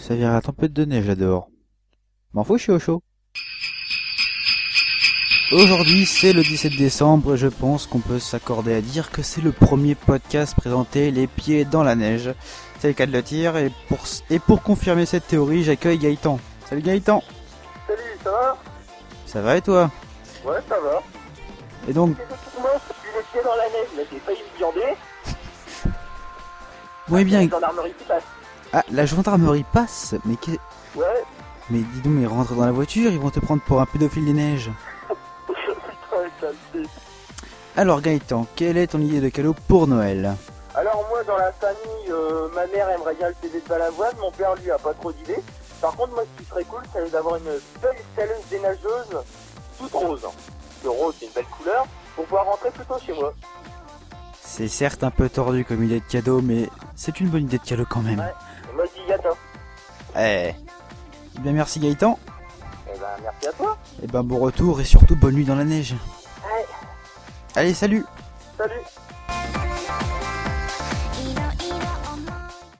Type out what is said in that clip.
ça vient la tempête de neige là dehors. M'en fous, je suis au chaud. Aujourd'hui, c'est le 17 décembre, je pense qu'on peut s'accorder à dire que c'est le premier podcast présenté les pieds dans la neige. C'est le cas de le dire, et pour confirmer cette théorie, j'accueille Gaëtan. Salut Gaëtan. Salut, ça va? Ça va et toi? Ouais, ça va. Et donc... Moi, je suis les pieds dans la neige, là, j'ai failli me viander. Oui bien... La gendarmerie qui passe. Ah, la gendarmerie passe? Mais Ouais. Mais dis donc, mais rentre dans la voiture, ils vont te prendre pour un pédophile des neiges. Putain, ça me fait. Alors Gaëtan, quelle est ton idée de cadeau pour Noël? Alors moi, dans la famille, ma mère aimerait bien le PV de Balavoine, mon père, lui, a pas trop d'idées. Par contre, moi, ce qui serait cool, c'est d'avoir une belle stalleuse déneigeuse, toute rose. Le rose, c'est une belle couleur, pour pouvoir rentrer plus tôt chez moi. C'est certes un peu tordu comme idée de cadeau, mais c'est une bonne idée de cadeau quand même. Ouais. Et moi, je dis gâteau. Eh bien merci Gaëtan. Eh ben, merci à toi. Et ben bon retour et surtout bonne nuit dans la neige. Ouais. Allez, salut. Salut.